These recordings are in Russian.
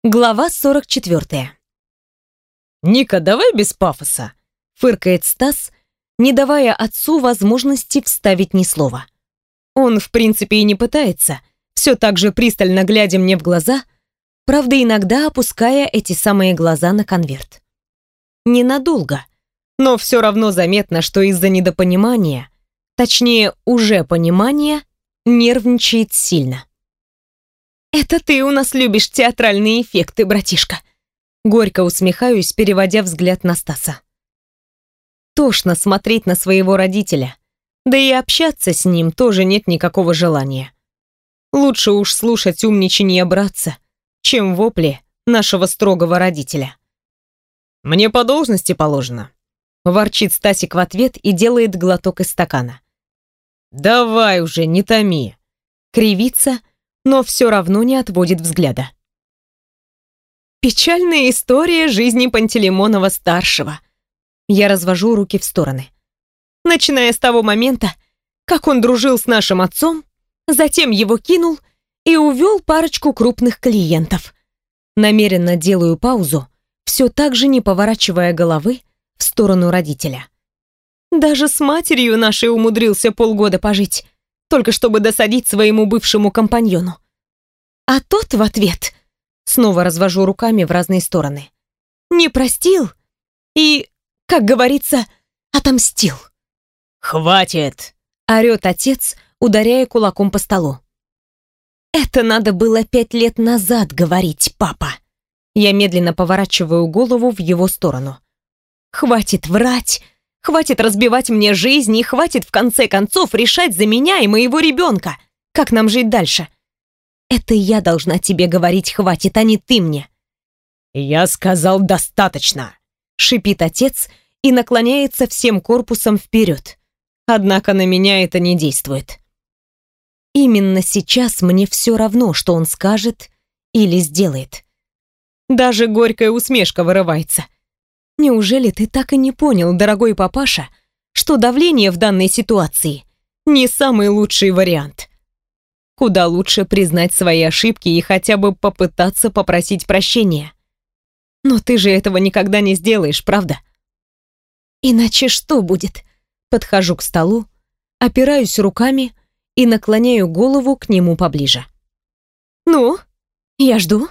Глава 44. «Ника, давай без пафоса», — фыркает Стас, не давая отцу возможности вставить ни слова. Он, в принципе, и не пытается, все так же пристально глядя мне в глаза, правда, иногда опуская эти самые глаза на конверт. Ненадолго, но все равно заметно, что из-за недопонимания, точнее, уже понимания, нервничает сильно. «Это ты у нас любишь театральные эффекты, братишка!» Горько усмехаюсь, переводя взгляд на Стаса. Тошно смотреть на своего родителя, да и общаться с ним тоже нет никакого желания. Лучше уж слушать умничанье братца, чем вопли нашего строгого родителя. «Мне по должности положено», — ворчит Стасик в ответ и делает глоток из стакана. «Давай уже, не томи», — кривится, но все равно не отводит взгляда. «Печальная история жизни Пантелеймонова-старшего». Я развожу руки в стороны. Начиная с того момента, как он дружил с нашим отцом, затем его кинул и увел парочку крупных клиентов. Намеренно делаю паузу, все так же не поворачивая головы в сторону родителя. Даже с матерью нашей умудрился полгода пожить, только чтобы досадить своему бывшему компаньону. А тот в ответ, снова развожу руками в разные стороны, не простил и, как говорится, отомстил. «Хватит!» — орёт отец, ударяя кулаком по столу. «Это надо было 5 лет назад говорить, папа». Я медленно поворачиваю голову в его сторону. «Хватит врать, хватит разбивать мне жизнь и хватит в конце концов решать за меня и моего ребенка, как нам жить дальше. Это я должна тебе говорить хватит, а не ты мне». «Я сказал достаточно», — шипит отец и наклоняется всем корпусом вперед. Однако на меня это не действует. Именно сейчас мне все равно, что он скажет или сделает. Даже горькая усмешка вырывается. Неужели ты так и не понял, дорогой папаша, что давление в данной ситуации не самый лучший вариант? Куда лучше признать свои ошибки и хотя бы попытаться попросить прощения. Но ты же этого никогда не сделаешь, правда? Иначе что будет? Подхожу к столу, опираюсь руками и наклоняю голову к нему поближе. Ну, я жду.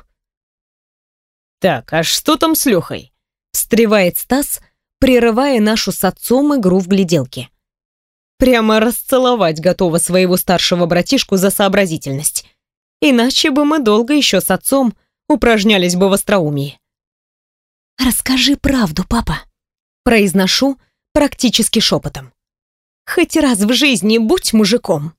«Так, а что там с Лехой?» — встревает Стас, прерывая нашу с отцом игру в гляделки. Прямо расцеловать готова своего старшего братишку за сообразительность. Иначе бы мы долго еще с отцом упражнялись бы в остроумии. «Расскажи правду, папа», — произношу практически шепотом. «Хоть раз в жизни будь мужиком».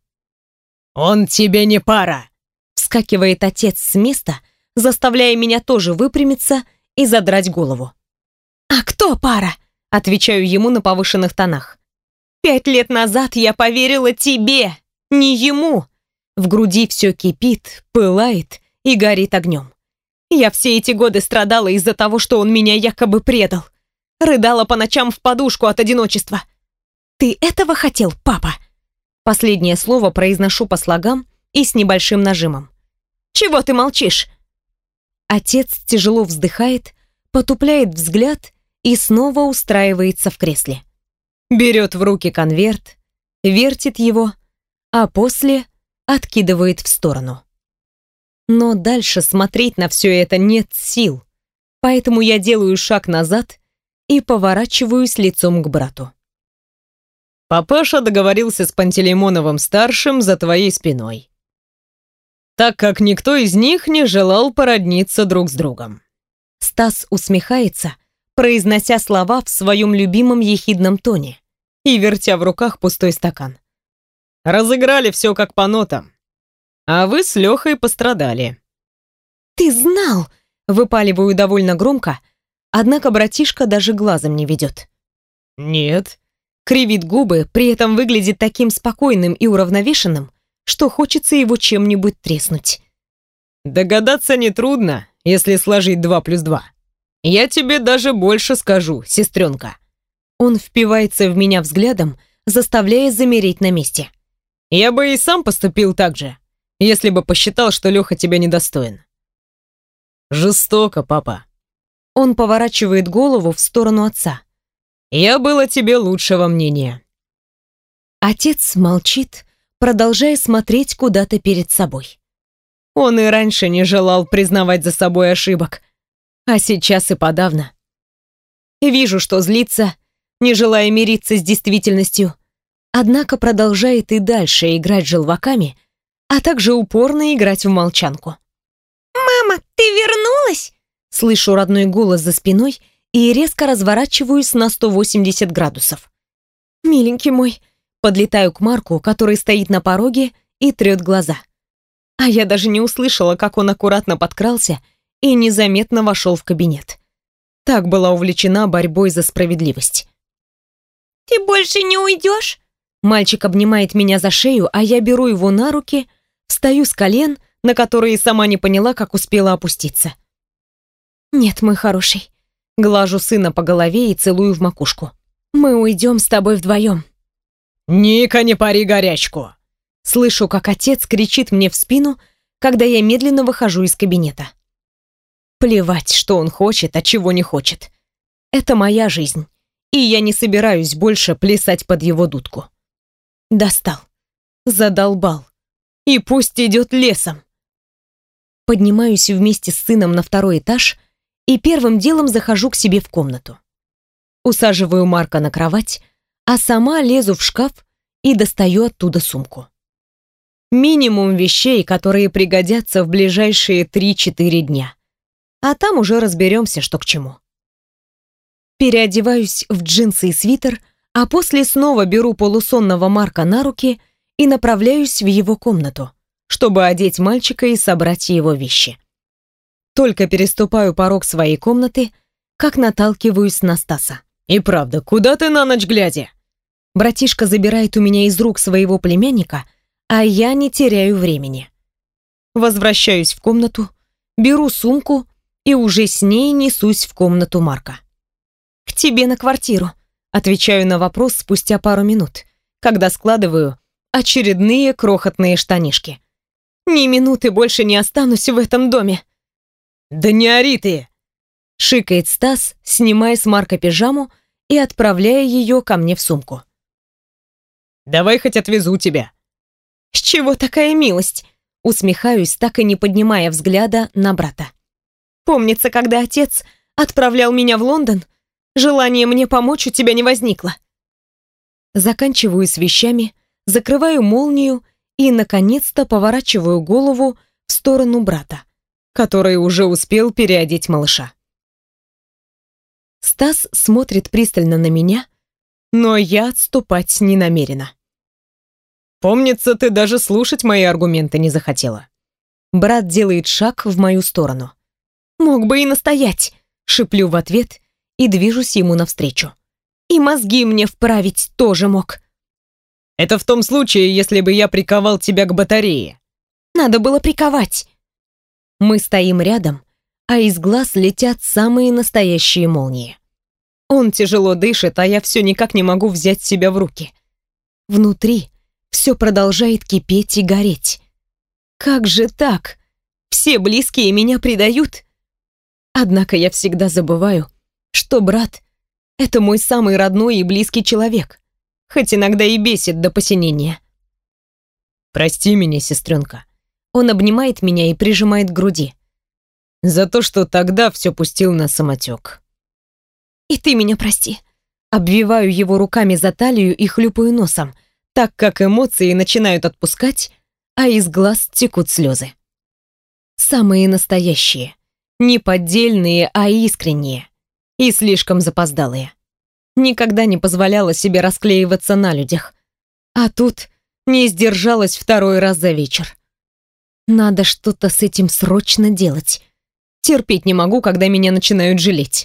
«Он тебе не пара!» — вскакивает отец с места, заставляя меня тоже выпрямиться и задрать голову. «А кто пара?» — отвечаю ему на повышенных тонах. 5 лет назад я поверила тебе, не ему». В груди все кипит, пылает и горит огнем. Я все эти годы страдала из-за того, что он меня якобы предал. Рыдала по ночам в подушку от одиночества. Ты этого хотел, папа? Последнее слово произношу по слогам и с небольшим нажимом. Чего ты молчишь? Отец тяжело вздыхает, потупляет взгляд и снова устраивается в кресле. Берет в руки конверт, вертит его, а после откидывает в сторону. Но дальше смотреть на все это нет сил, поэтому я делаю шаг назад и поворачиваюсь лицом к брату. «Папаша договорился с Пантелеймоновым-старшим за твоей спиной, так как никто из них не желал породниться друг с другом». Стас усмехается, произнося слова в своем любимом ехидном тоне и вертя в руках пустой стакан. «Разыграли все как по нотам, а вы с Лехой пострадали». «Ты знал!» — выпаливаю довольно громко, однако братишка даже глазом не ведет. «Нет», — кривит губы, при этом выглядит таким спокойным и уравновешенным, что хочется его чем-нибудь треснуть. Догадаться нетрудно, если сложить 2 плюс 2. Я тебе даже больше скажу, сестренка. Он впивается в меня взглядом, заставляя замереть на месте. Я бы и сам поступил так же, если бы посчитал, что Леха тебя недостоин. Жестоко, папа. Он поворачивает голову в сторону отца. Я был о тебе лучшего мнения. Отец молчит, продолжая смотреть куда-то перед собой. Он и раньше не желал признавать за собой ошибок, а сейчас и подавно. Вижу, что злится, не желая мириться с действительностью, однако продолжает и дальше играть желваками, а также упорно играть в молчанку. «Мама, ты вернулась?» Слышу родной голос за спиной и резко разворачиваюсь на 180 градусов. «Миленький мой», подлетаю к Марку, который стоит на пороге и трет глаза. А я даже не услышала, как он аккуратно подкрался и незаметно вошел в кабинет. Так была увлечена борьбой за справедливость. «Ты больше не уйдешь?» Мальчик обнимает меня за шею, а я беру его на руки, встаю с колен, на которые сама не поняла, как успела опуститься. «Нет, мой хороший». Глажу сына по голове и целую в макушку. «Мы уйдем с тобой вдвоем». «Ника, не пари горячку!» Слышу, как отец кричит мне в спину, когда я медленно выхожу из кабинета. Плевать, что он хочет, а чего не хочет. Это моя жизнь, и я не собираюсь больше плясать под его дудку. Достал. Задолбал. И пусть идет лесом. Поднимаюсь вместе с сыном на второй этаж и первым делом захожу к себе в комнату. Усаживаю Марка на кровать, а сама лезу в шкаф и достаю оттуда сумку. Минимум вещей, которые пригодятся в ближайшие 3-4 дня. А там уже разберемся, что к чему. Переодеваюсь в джинсы и свитер, а после снова беру полусонного Марка на руки и направляюсь в его комнату, чтобы одеть мальчика и собрать его вещи. Только переступаю порог своей комнаты, как наталкиваюсь на Стаса. «И правда, куда ты на ночь глядя?» Братишка забирает у меня из рук своего племянника, а я не теряю времени. Возвращаюсь в комнату, беру сумку и уже с ней несусь в комнату Марка. «К тебе на квартиру», отвечаю на вопрос спустя пару минут, когда складываю очередные крохотные штанишки. «Ни минуты больше не останусь в этом доме». «Да не ори ты!» шикает Стас, снимая с Марка пижаму и отправляя ее ко мне в сумку. «Давай хоть отвезу тебя». «С чего такая милость?» Усмехаюсь, так и не поднимая взгляда на брата. «Помнится, когда отец отправлял меня в Лондон, желание мне помочь у тебя не возникло». Заканчиваю с вещами, закрываю молнию и, наконец-то, поворачиваю голову в сторону брата, который уже успел переодеть малыша. Стас смотрит пристально на меня, но я отступать не намерена. «Помнится, ты даже слушать мои аргументы не захотела». Брат делает шаг в мою сторону. «Мог бы и настоять», — шиплю в ответ и движусь ему навстречу. «И мозги мне вправить тоже мог». «Это в том случае, если бы я приковал тебя к батарее». «Надо было приковать». Мы стоим рядом, а из глаз летят самые настоящие молнии. Он тяжело дышит, а я все никак не могу взять себя в руки. Внутри все продолжает кипеть и гореть. Как же так? Все близкие меня предают. Однако я всегда забываю, что брат — это мой самый родной и близкий человек, хоть иногда и бесит до посинения. «Прости меня, сестренка». Он обнимает меня и прижимает к груди. «За то, что тогда все пустил на самотек». «И ты меня прости». Обвиваю его руками за талию и хлюпаю носом, так как эмоции начинают отпускать, а из глаз текут слезы. Самые настоящие, не поддельные, а искренние и слишком запоздалые. Никогда не позволяла себе расклеиваться на людях, а тут не сдержалась второй раз за вечер. Надо что-то с этим срочно делать. Терпеть не могу, когда меня начинают жалеть.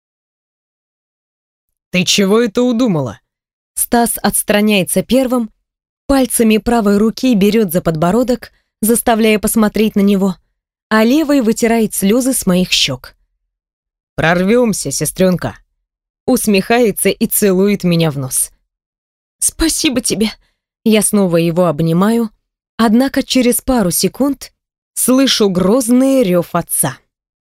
«Ты чего это удумала?» Стас отстраняется первым, пальцами правой руки берет за подбородок, заставляя посмотреть на него, а левой вытирает слезы с моих щек. «Прорвемся, сестренка!» Усмехается и целует меня в нос. «Спасибо тебе!» Я снова его обнимаю, однако через пару секунд слышу грозный рев отца.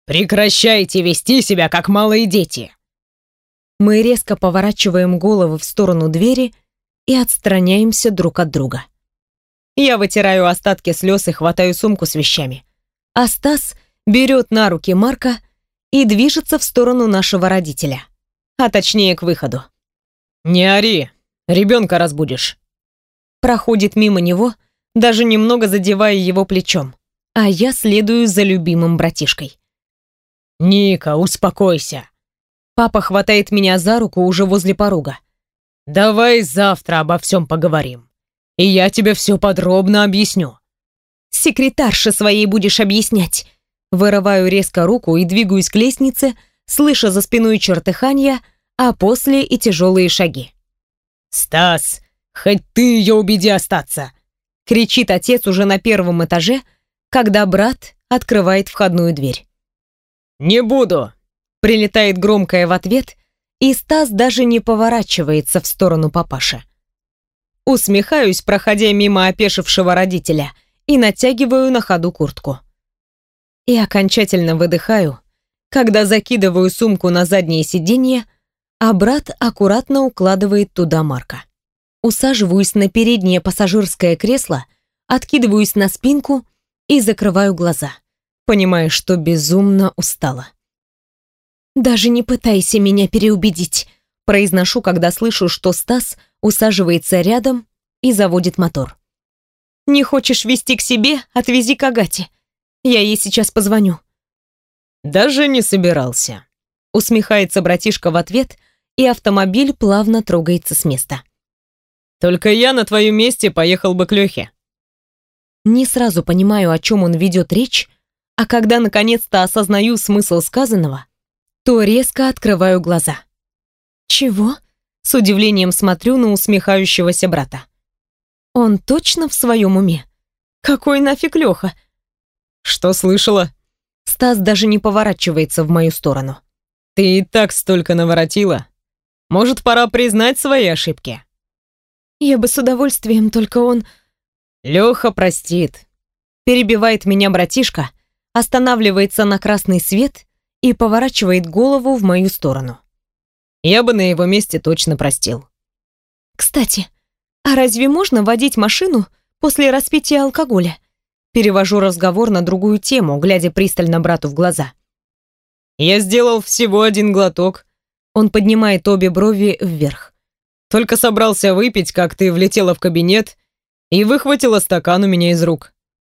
Прекращайте вести себя, как малые дети. Мы резко поворачиваем головы в сторону двери и отстраняемся друг от друга. Я вытираю остатки слез и хватаю сумку с вещами. А Стас берет на руки Марка и движется в сторону нашего родителя. А точнее, к выходу. Не ори, ребенка разбудишь. Проходит мимо него, даже немного задевая его плечом. А я следую за любимым братишкой. Ника, успокойся. Папа хватает меня за руку уже возле порога. Давай завтра обо всем поговорим. И я тебе все подробно объясню. Секретарше своей будешь объяснять. Вырываю резко руку и двигаюсь к лестнице, слыша за спиной чертыханья, а после и тяжелые шаги. Стас, хоть ты ее убеди остаться. Кричит отец уже на первом этаже, когда брат открывает входную дверь. Не буду. Прилетает громкое в ответ, и Стас даже не поворачивается в сторону папаши. Усмехаюсь, проходя мимо опешившего родителя, и натягиваю на ходу куртку. И окончательно выдыхаю, когда закидываю сумку на заднее сиденье, а брат аккуратно укладывает туда Марка. Усаживаюсь на переднее пассажирское кресло, откидываюсь на спинку и закрываю глаза, понимая, что безумно устала. «Даже не пытайся меня переубедить», произношу, когда слышу, что Стас усаживается рядом и заводит мотор. «Не хочешь везти к себе? Отвези к Агате. Я ей сейчас позвоню». Даже не собирался. Усмехается братишка в ответ, и автомобиль плавно трогается с места. Только я на твоем месте поехал бы к Лехе. Не сразу понимаю, о чем он ведет речь, а когда наконец-то осознаю смысл сказанного, то резко открываю глаза. «Чего?» — с удивлением смотрю на усмехающегося брата. «Он точно в своем уме? Какой нафиг Леха?» Что слышала? Стас даже не поворачивается в мою сторону. Ты и так столько наворотила. Может, пора признать свои ошибки? Я бы с удовольствием, только он... Леха простит. Перебивает меня братишка, останавливается на красный свет и поворачивает голову в мою сторону. Я бы на его месте точно простил. Кстати, а разве можно водить машину после распития алкоголя? Перевожу разговор на другую тему, глядя пристально брату в глаза. Я сделал всего один глоток. Он поднимает обе брови вверх. Только собрался выпить, как ты влетела в кабинет и выхватила стакан у меня из рук.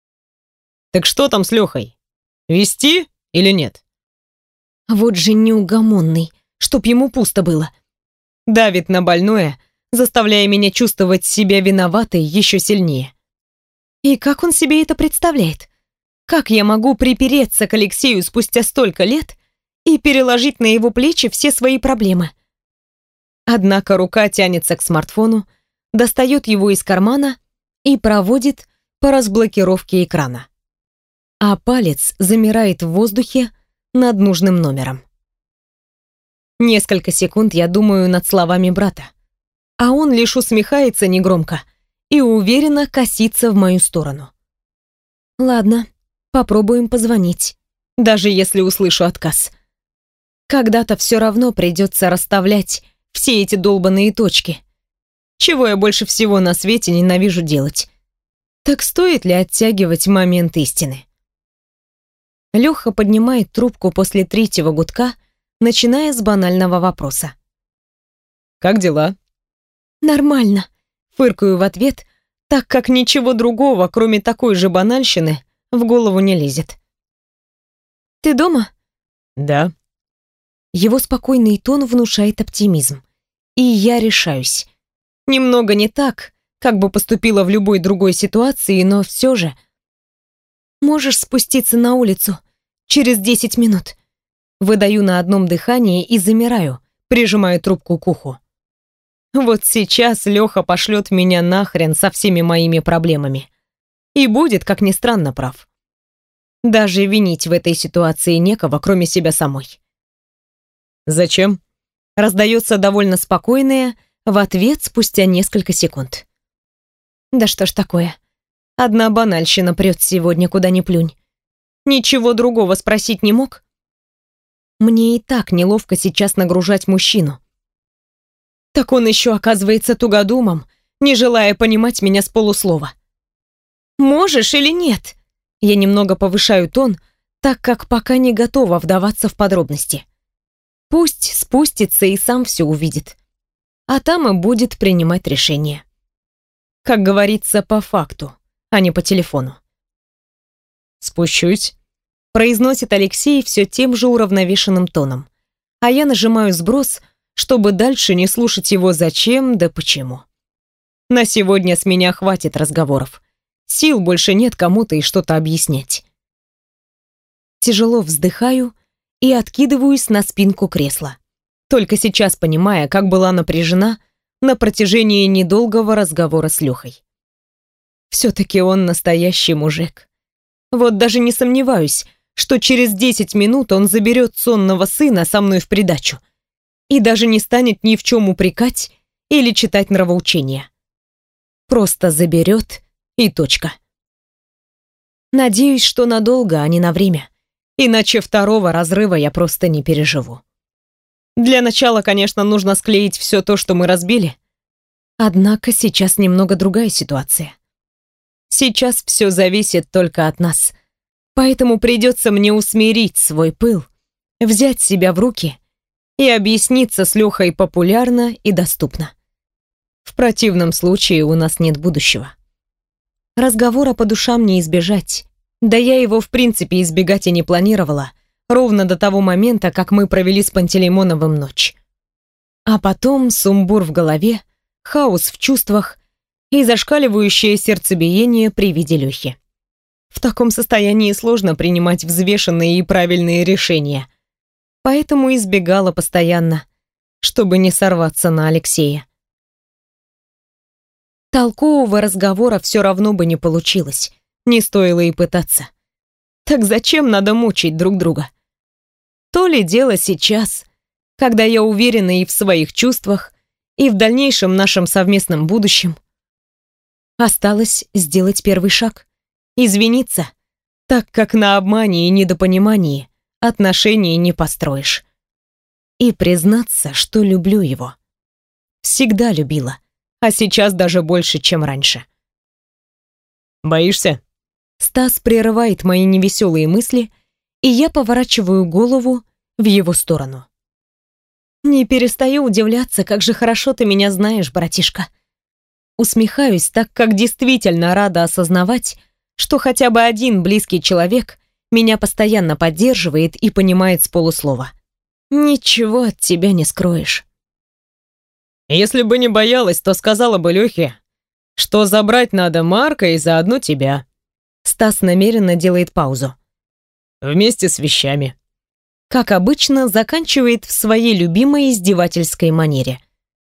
Так что там с Лехой? Вести или нет? Вот же неугомонный, чтоб ему пусто было. Давит на больное, заставляя меня чувствовать себя виноватой еще сильнее. И как он себе это представляет? Как я могу припереться к Алексею спустя столько лет и переложить на его плечи все свои проблемы? Однако рука тянется к смартфону, достает его из кармана и проводит по разблокировке экрана. А палец замирает в воздухе над нужным номером. Несколько секунд я думаю над словами брата, а он лишь усмехается негромко и уверенно косится в мою сторону. Ладно, попробуем позвонить, даже если услышу отказ. Когда-то все равно придется расставлять все эти долбаные точки, чего я больше всего на свете ненавижу делать. Так стоит ли оттягивать момент истины? Леха поднимает трубку после третьего гудка, начиная с банального вопроса. Как дела? Нормально. Фыркаю в ответ, так как ничего другого, кроме такой же банальщины, в голову не лезет. Ты дома? Да. Его спокойный тон внушает оптимизм. И я решаюсь. Немного не так, как бы поступила в любой другой ситуации, но все же... Можешь спуститься на улицу через 10 минут. Выдаю на одном дыхании и замираю, прижимаю трубку к уху. Вот сейчас Леха пошлет меня нахрен со всеми моими проблемами. И будет, как ни странно, прав. Даже винить в этой ситуации некого, кроме себя самой. Зачем? Раздается довольно спокойное в ответ спустя несколько секунд. Да что ж такое? Одна банальщина прет сегодня, куда ни плюнь. Ничего другого спросить не мог? Мне и так неловко сейчас нагружать мужчину. Так он еще оказывается тугодумом, не желая понимать меня с полуслова. «Можешь или нет?» Я немного повышаю тон, так как пока не готова вдаваться в подробности. Пусть спустится и сам все увидит. А там и будет принимать решение. Как говорится, по факту, а не по телефону. «Спущусь», — произносит Алексей все тем же уравновешенным тоном. А я нажимаю сброс, чтобы дальше не слушать его зачем да почему. На сегодня с меня хватит разговоров. Сил больше нет кому-то и что-то объяснять. Тяжело вздыхаю и откидываюсь на спинку кресла, только сейчас понимая, как была напряжена на протяжении недолгого разговора с Лехой. Все-таки он настоящий мужик. Вот даже не сомневаюсь, что через 10 минут он заберет сонного сына со мной в придачу и даже не станет ни в чем упрекать или читать нравоучения. Просто заберет и точка. Надеюсь, что надолго, а не на время, иначе второго разрыва я просто не переживу. Для начала, конечно, нужно склеить все то, что мы разбили. Однако сейчас немного другая ситуация. Сейчас все зависит только от нас. Поэтому придется мне усмирить свой пыл, взять себя в руки и объясниться с Лехой популярно и доступно. В противном случае у нас нет будущего. Разговора по душам не избежать. Да я его в принципе избегать и не планировала, ровно до того момента, как мы провели с Пантелеймоновым ночь. А потом сумбур в голове, хаос в чувствах и зашкаливающее сердцебиение при виде Лехи. В таком состоянии сложно принимать взвешенные и правильные решения. Поэтому избегала постоянно, чтобы не сорваться на Алексея. Толкового разговора все равно бы не получилось, не стоило и пытаться. Так зачем надо мучить друг друга? То ли дело сейчас, когда я уверена и в своих чувствах, и в дальнейшем нашем совместном будущем. Осталось сделать первый шаг, извиниться, так как на обмане и недопонимании отношений не построишь. И признаться, что люблю его. Всегда любила. А сейчас даже больше, чем раньше. «Боишься?» Стас прерывает мои невеселые мысли, и я поворачиваю голову в его сторону. «Не перестаю удивляться, как же хорошо ты меня знаешь, братишка». Усмехаюсь, так как действительно рада осознавать, что хотя бы один близкий человек меня постоянно поддерживает и понимает с полуслова. Ничего от тебя не скроешь. «Если бы не боялась, то сказала бы Лехе, что забрать надо Марка и заодно тебя». Стас намеренно делает паузу. «Вместе с вещами». Как обычно, заканчивает в своей любимой издевательской манере.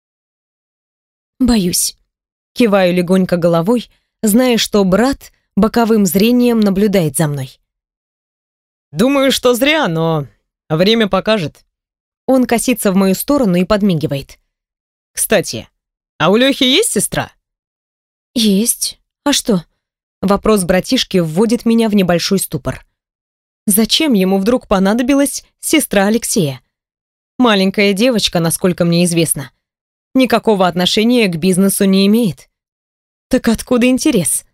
«Боюсь». Киваю легонько головой, зная, что брат боковым зрением наблюдает за мной. «Думаю, что зря, но время покажет». Он косится в мою сторону и подмигивает. «Кстати, а у Лехи есть сестра?» «Есть. А что?» Вопрос братишки вводит меня в небольшой ступор. Зачем ему вдруг понадобилась сестра Алексея? Маленькая девочка, насколько мне известно. Никакого отношения к бизнесу не имеет. Так откуда интерес?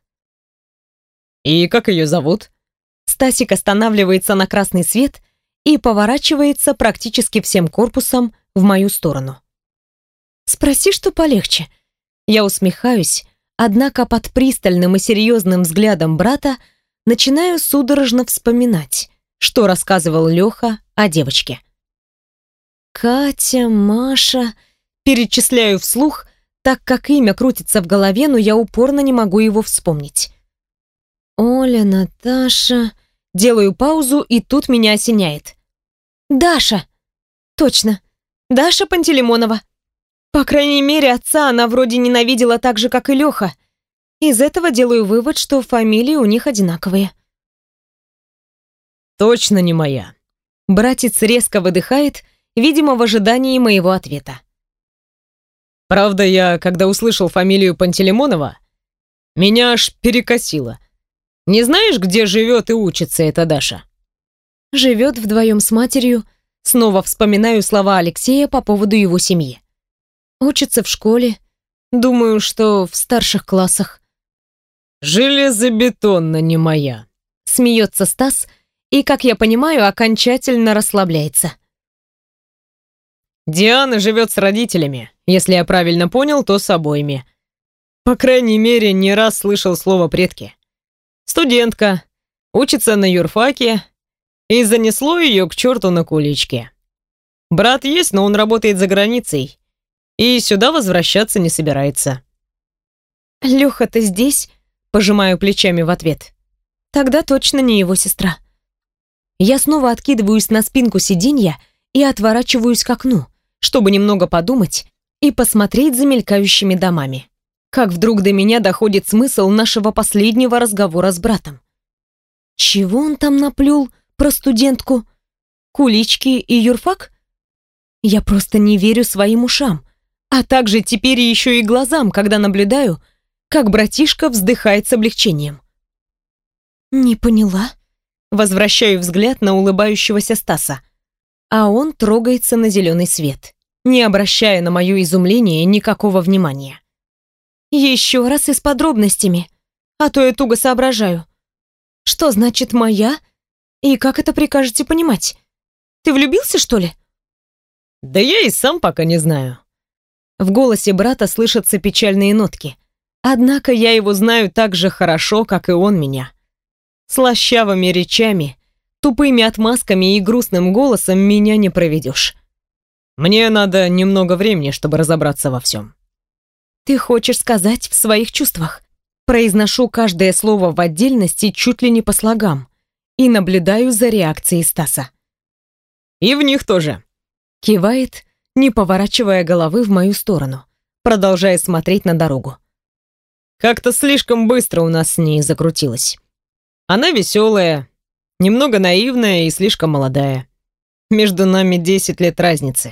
«И как ее зовут?» Стасик останавливается на красный свет и поворачивается практически всем корпусом в мою сторону. «Спроси, что полегче». Я усмехаюсь, однако под пристальным и серьезным взглядом брата начинаю судорожно вспоминать, что рассказывал Леха о девочке. Катя, Маша... Перечисляю вслух, так как имя крутится в голове, но я упорно не могу его вспомнить. Оля, Наташа... Делаю паузу, и тут меня осеняет. Даша! Точно, Даша Пантелеймонова. По крайней мере, отца она вроде ненавидела так же, как и Леха. Из этого делаю вывод, что фамилии у них одинаковые. «Точно не моя». Братец резко выдыхает, видимо, в ожидании моего ответа. «Правда, я, когда услышал фамилию Пантелеймонова, меня аж перекосило. Не знаешь, где живет и учится эта Даша?» Живет вдвоем с матерью, Снова вспоминаю слова Алексея по поводу его семьи. Учится в школе. Думаю, что в старших классах. «Железобетонно не моя», — смеется Стас и, как я понимаю, окончательно расслабляется. «Диана живет с родителями. Если я правильно понял, то с обоими. По крайней мере, не раз слышал слово «предки». Студентка, учится на юрфаке, и занесло ее к черту на куличке. Брат есть, но он работает за границей, и сюда возвращаться не собирается». «Леха-то здесь?» — пожимаю плечами в ответ. «Тогда точно не его сестра». Я снова откидываюсь на спинку сиденья и отворачиваюсь к окну, чтобы немного подумать и посмотреть за мелькающими домами. Как вдруг до меня доходит смысл нашего последнего разговора с братом. Чего он там наплел про студентку? Кулички и юрфак? Я просто не верю своим ушам, а также теперь еще и глазам, когда наблюдаю, как братишка вздыхает с облегчением. «Не поняла». Возвращаю взгляд на улыбающегося Стаса, а он трогается на зеленый свет, не обращая на мое изумление никакого внимания. «Еще раз и с подробностями, а то я туго соображаю. Что значит «моя»? И как это прикажете понимать? Ты влюбился, что ли?» «Да я и сам пока не знаю». В голосе брата слышатся печальные нотки. Однако я его знаю так же хорошо, как и он меня. Слащавыми речами, тупыми отмазками и грустным голосом меня не проведешь. Мне надо немного времени, чтобы разобраться во всем. «Ты хочешь сказать в своих чувствах?» Произношу каждое слово в отдельности чуть ли не по слогам и наблюдаю за реакцией Стаса. «И в них тоже», — кивает, не поворачивая головы в мою сторону, продолжая смотреть на дорогу. «Как-то слишком быстро у нас с ней закрутилось. Она веселая, немного наивная и слишком молодая. Между нами 10 лет разницы.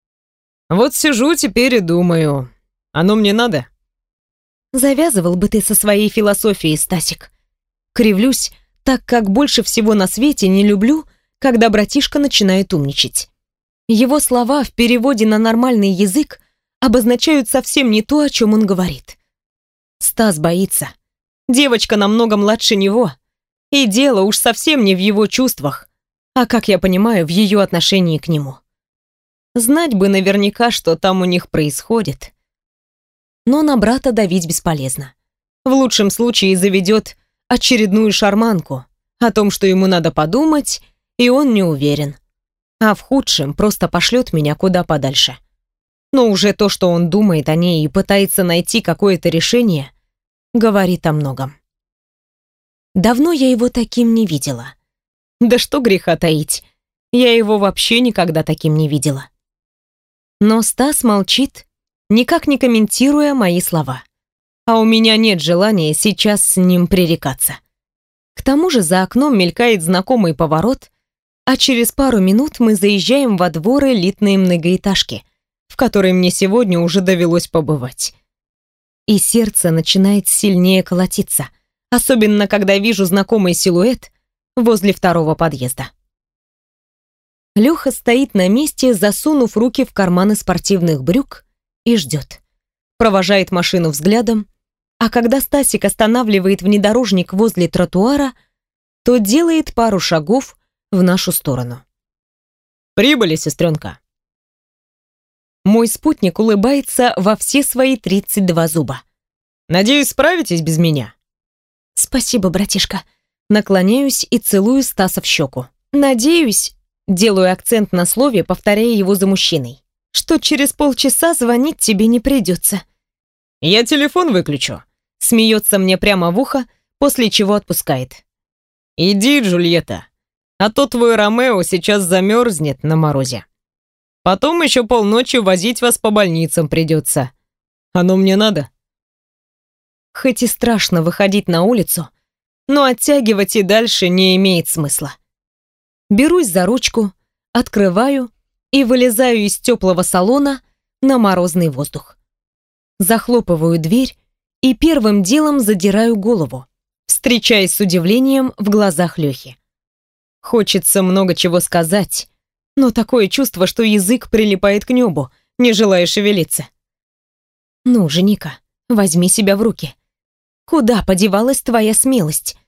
Вот сижу теперь и думаю, оно мне надо?» «Завязывал бы ты со своей философией, Стасик». Кривлюсь, так как больше всего на свете не люблю, когда братишка начинает умничать. Его слова в переводе на нормальный язык обозначают совсем не то, о чем он говорит. Стас боится. Девочка намного младше него, и дело уж совсем не в его чувствах, а, как я понимаю, в ее отношении к нему. Знать бы наверняка, что там у них происходит. Но на брата давить бесполезно. В лучшем случае заведет очередную шарманку о том, что ему надо подумать, и он не уверен. А в худшем просто пошлет меня куда подальше. Но уже то, что он думает о ней и пытается найти какое-то решение, говорит о многом. Давно я его таким не видела. Да что греха таить, я его вообще никогда таким не видела. Но Стас молчит, никак не комментируя мои слова. А у меня нет желания сейчас с ним пререкаться. К тому же за окном мелькает знакомый поворот, а через пару минут мы заезжаем во двор элитной многоэтажки, в которой мне сегодня уже довелось побывать. И сердце начинает сильнее колотиться, особенно когда вижу знакомый силуэт возле второго подъезда. Леха стоит на месте, засунув руки в карманы спортивных брюк и ждет. Провожает машину взглядом, а когда Стасик останавливает внедорожник возле тротуара, то делает пару шагов в нашу сторону. «Прибыли, сестренка». Мой спутник улыбается во все свои 32 зуба. «Надеюсь, справитесь без меня?» «Спасибо, братишка». Наклоняюсь и целую Стаса в щеку. «Надеюсь», делаю акцент на слове, повторяя его за мужчиной, «что через полчаса звонить тебе не придется». «Я телефон выключу», смеется мне прямо в ухо, после чего отпускает. «Иди, Джульетта, а то твой Ромео сейчас замерзнет на морозе. Потом еще полночи возить вас по больницам придется. Оно мне надо». Хоть и страшно выходить на улицу, но оттягивать и дальше не имеет смысла. Берусь за ручку, открываю и вылезаю из теплого салона на морозный воздух. Захлопываю дверь и первым делом задираю голову, встречаясь с удивлением в глазах Лехи. Хочется много чего сказать, но такое чувство, что язык прилипает к небу, не желая шевелиться. Ну же, Ника, возьми себя в руки. Куда подевалась твоя смелость?